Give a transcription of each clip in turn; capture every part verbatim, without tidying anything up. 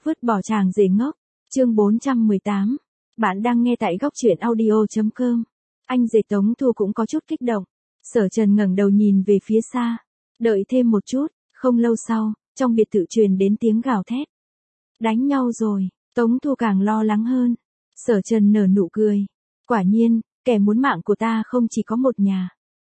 Vứt bỏ chàng rể ngốc. Chương bốn trăm mười tám. Bạn đang nghe tại góc truyện audio chấm com. Anh rể Tống Thu cũng có chút kích động. Sở Trần ngẩng đầu nhìn về phía xa. Đợi thêm một chút, không lâu sau, trong biệt thự truyền đến tiếng gào thét. Đánh nhau rồi, Tống Thu càng lo lắng hơn. Sở Trần nở nụ cười. Quả nhiên, kẻ muốn mạng của ta không chỉ có một nhà.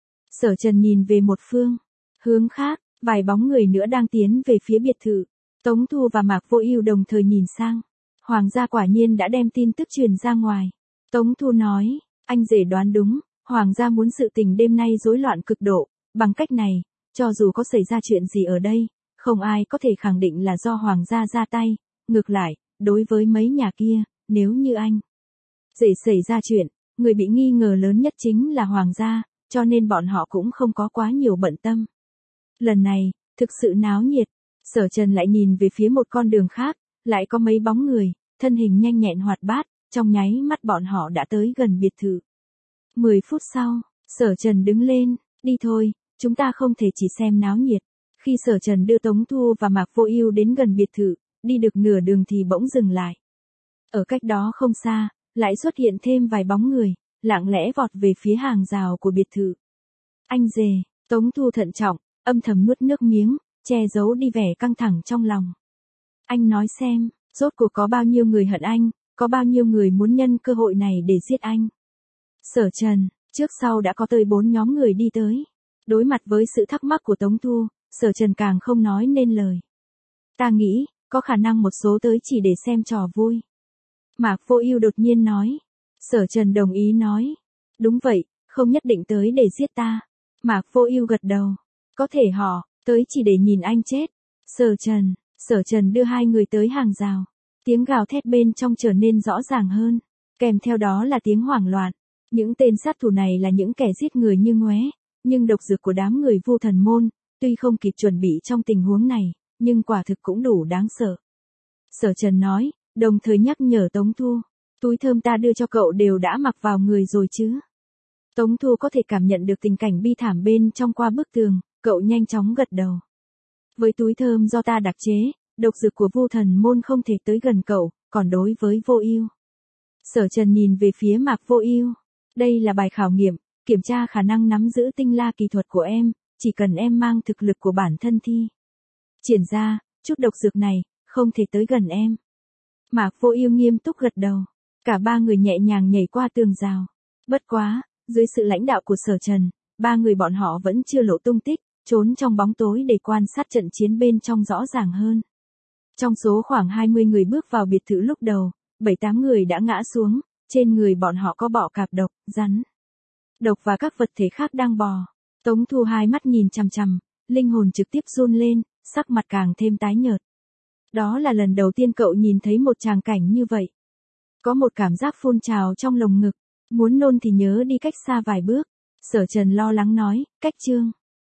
Sở Trần nhìn về một phương. Hướng khác, vài bóng người nữa đang tiến về phía biệt thự. Tống Thu và Mạc Vô Ưu đồng thời nhìn sang. Hoàng gia quả nhiên đã đem tin tức truyền ra ngoài. Tống Thu nói, anh rể đoán đúng, Hoàng gia muốn sự tình đêm nay rối loạn cực độ. Bằng cách này, cho dù có xảy ra chuyện gì ở đây, không ai có thể khẳng định là do Hoàng gia ra tay. Ngược lại, đối với mấy nhà kia, nếu như anh rể xảy ra chuyện, người bị nghi ngờ lớn nhất chính là Hoàng gia, cho nên bọn họ cũng không có quá nhiều bận tâm. Lần này, thực sự náo nhiệt. Sở Trần lại nhìn về phía một con đường khác, lại có mấy bóng người, thân hình nhanh nhẹn hoạt bát, trong nháy mắt bọn họ đã tới gần biệt thự. Mười phút sau, Sở Trần đứng lên, đi thôi, chúng ta không thể chỉ xem náo nhiệt. Khi Sở Trần đưa Tống Thu và Mạc Vô Ưu đến gần biệt thự, đi được nửa đường thì bỗng dừng lại. Ở cách đó không xa, lại xuất hiện thêm vài bóng người, lặng lẽ vọt về phía hàng rào của biệt thự. Anh rể, Tống Thu thận trọng, âm thầm nuốt nước miếng, che giấu đi vẻ căng thẳng trong lòng. Anh nói xem, rốt cuộc có bao nhiêu người hận anh, có bao nhiêu người muốn nhân cơ hội này để giết anh. Sở Trần, trước sau đã có tới bốn nhóm người đi tới. Đối mặt với sự thắc mắc của Tống Thu, Sở Trần càng không nói nên lời. Ta nghĩ, có khả năng một số tới chỉ để xem trò vui. Mạc Vô Ưu đột nhiên nói. Sở Trần đồng ý nói. Đúng vậy, không nhất định tới để giết ta. Mạc Vô Ưu gật đầu. Có thể họ tới chỉ để nhìn anh chết. Sở Trần, Sở Trần đưa hai người tới hàng rào. Tiếng gào thét bên trong trở nên rõ ràng hơn. Kèm theo đó là tiếng hoảng loạn. Những tên sát thủ này là những kẻ giết người như ngoé. Nhưng độc dược của đám người Vu Thần môn, tuy không kịp chuẩn bị trong tình huống này, nhưng quả thực cũng đủ đáng sợ. Sở Trần nói, đồng thời nhắc nhở Tống Thu. Túi thơm ta đưa cho cậu đều đã mặc vào người rồi chứ. Tống Thu có thể cảm nhận được tình cảnh bi thảm bên trong qua bức tường, cậu nhanh chóng gật đầu. Với túi thơm do ta đặc chế, độc dược của Vu Thần môn không thể tới gần cậu, còn đối với Vô Ưu. Sở Trần nhìn về phía Mạc Vô Ưu. Đây là bài khảo nghiệm, kiểm tra khả năng nắm giữ tinh la kỳ thuật của em, chỉ cần em mang thực lực của bản thân thi triển ra, chút độc dược này, không thể tới gần em. Mạc Vô Ưu nghiêm túc gật đầu. Cả ba người nhẹ nhàng nhảy qua tường rào. Bất quá, dưới sự lãnh đạo của Sở Trần, ba người bọn họ vẫn chưa lộ tung tích, trốn trong bóng tối để quan sát trận chiến bên trong rõ ràng hơn. Trong số khoảng hai mươi người bước vào biệt thự lúc đầu, bảy tám người đã ngã xuống, trên người bọn họ có bọ cạp độc, rắn độc và các vật thể khác đang bò. Tống Thu hai mắt nhìn chằm chằm, linh hồn trực tiếp run lên, sắc mặt càng thêm tái nhợt. Đó là lần đầu tiên cậu nhìn thấy một tràng cảnh như vậy. Có một cảm giác phun trào trong lồng ngực, muốn nôn thì nhớ đi cách xa vài bước. Sở Trần lo lắng nói, cách Trương